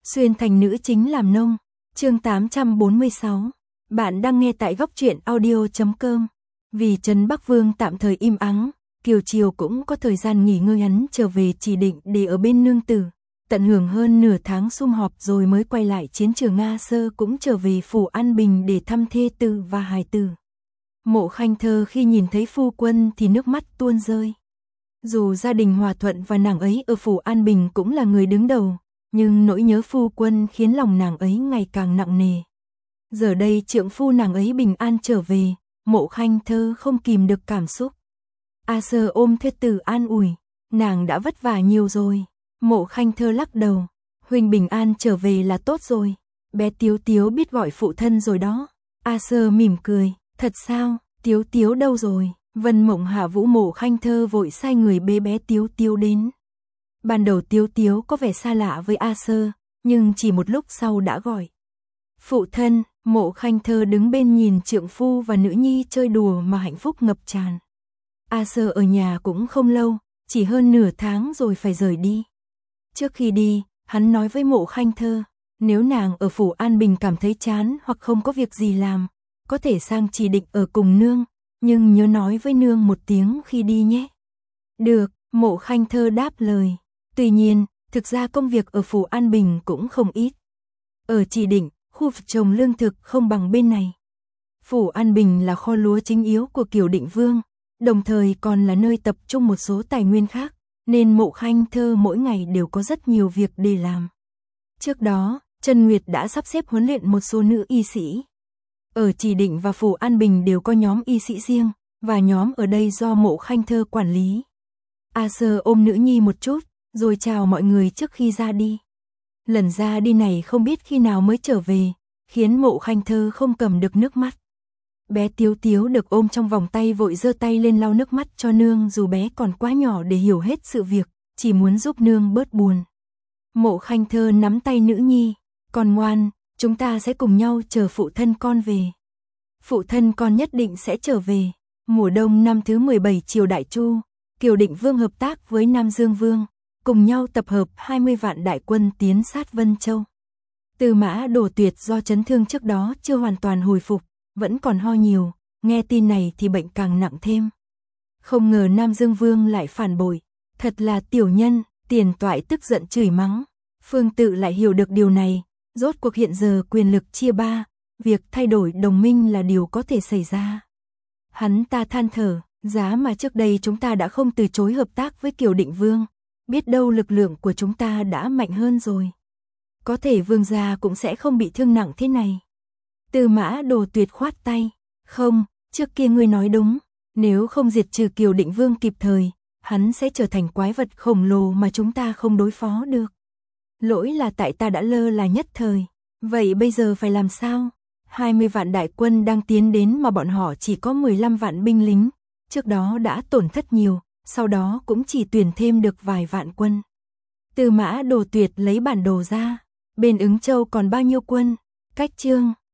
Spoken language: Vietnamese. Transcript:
Xuyên thành nữ chính làm nông. Chương 846. Bạn đang nghe tại góc truyện audio.com. Vì Trấn Bắc Vương tạm thời im ắng, Kiều Triều cũng có thời gian nghỉ ngơi, hắn trở về chỉ định để ở bên nương tử, tận hưởng hơn nửa tháng sum họp rồi mới quay lại chiến trường. Nga Sơ cũng trở về phủ An Bình để thăm thê tử và hài tử. Mộ Khanh Thơ khi nhìn thấy phu quân thì nước mắt tuôn rơi. Dù gia đình hòa thuận và nàng ấy ở phủ An Bình cũng là người đứng đầu, nhưng nỗi nhớ phu quân khiến lòng nàng ấy ngày càng nặng nề. Giờ đây trượng phu nàng ấy bình an trở về, Mộ Khanh Thơ không kìm được cảm xúc. A Sơ ôm thê tử an ủi, nàng đã vất vả nhiều rồi. Mộ Khanh Thơ lắc đầu, huynh bình an trở về là tốt rồi, bé Tiếu Tiếu biết gọi phụ thân rồi đó. A Sơ mỉm cười, thật sao, Tiếu Tiếu đâu rồi? Vân Mộng hạ vũ. Mộ Khanh Thơ vội sai người bế bé Tiếu Tiếu đến. Ban đầu Tiếu Tiếu có vẻ xa lạ với A Sơ, nhưng chỉ một lúc sau đã gọi phụ thân. Mộ Khanh Thơ đứng bên nhìn trượng phu và nữ nhi chơi đùa mà hạnh phúc ngập tràn. A Sơ ở nhà cũng không lâu, chỉ hơn nửa tháng rồi phải rời đi. Trước khi đi, hắn nói với Mộ Khanh Thơ, nếu nàng ở phủ An Bình cảm thấy chán hoặc không có việc gì làm, có thể sang chỉ định ở cùng nương, nhưng nhớ nói với nương một tiếng khi đi nhé. Được, Mộ Khanh Thơ đáp lời. Tuy nhiên, thực ra công việc ở phủ An Bình cũng không ít. Ở chỉ định, khu vực trồng lương thực không bằng bên này. Phủ An Bình là kho lúa chính yếu của Kiều Định Vương, đồng thời còn là nơi tập trung một số tài nguyên khác, nên Mộ Khanh Thơ mỗi ngày đều có rất nhiều việc để làm. Trước đó, Trần Nguyệt đã sắp xếp huấn luyện một số nữ y sĩ. Ở chỉ định và phủ An Bình đều có nhóm y sĩ riêng, và nhóm ở đây do Mộ Khanh Thơ quản lý. A Sơ ôm nữ nhi một chút, rồi chào mọi người trước khi ra đi. Lần ra đi này không biết khi nào mới trở về, khiến Mộ Khanh Thơ không cầm được nước mắt. Bé Tiếu Tiếu được ôm trong vòng tay vội giơ tay lên lau nước mắt cho nương, dù bé còn quá nhỏ để hiểu hết sự việc, chỉ muốn giúp nương bớt buồn. Mộ Khanh Thơ nắm tay nữ nhi, con ngoan, chúng ta sẽ cùng nhau chờ phụ thân con về. Phụ thân con nhất định sẽ trở về. Mùa đông năm thứ 17 triều Đại Chu, Kiều Định Vương hợp tác với Nam Dương Vương, cùng nhau tập hợp 20 vạn đại quân tiến sát Vân Châu. Tư Mã Đồ Tuyệt do chấn thương trước đó chưa hoàn toàn hồi phục, vẫn còn ho nhiều, nghe tin này thì bệnh càng nặng thêm. Không ngờ Nam Dương Vương lại phản bội, thật là tiểu nhân. Tiền Toại tức giận chửi mắng. Phương Tự lại hiểu được điều này, rốt cuộc hiện giờ quyền lực chia ba, việc thay đổi đồng minh là điều có thể xảy ra. Hắn ta than thở, giá mà trước đây chúng ta đã không từ chối hợp tác với Kiều Định Vương, biết đâu lực lượng của chúng ta đã mạnh hơn rồi. Có thể vương gia cũng sẽ không bị thương nặng thế này. Tư Mã Đồ Tuyệt khoát tay, không, trước kia ngươi nói đúng, nếu không diệt trừ Kiều Định Vương kịp thời, hắn sẽ trở thành quái vật khổng lồ mà chúng ta không đối phó được. Lỗi là tại ta đã lơ là nhất thời. Vậy bây giờ phải làm sao? 20 vạn đại quân đang tiến đến mà bọn họ chỉ có 15 vạn binh lính, trước đó đã tổn thất nhiều, sau đó cũng chỉ tuyển thêm được vài vạn quân. Tư Mã Đồ Tuyệt lấy bản đồ ra, bên Ứng Châu còn bao nhiêu quân? Cách Chương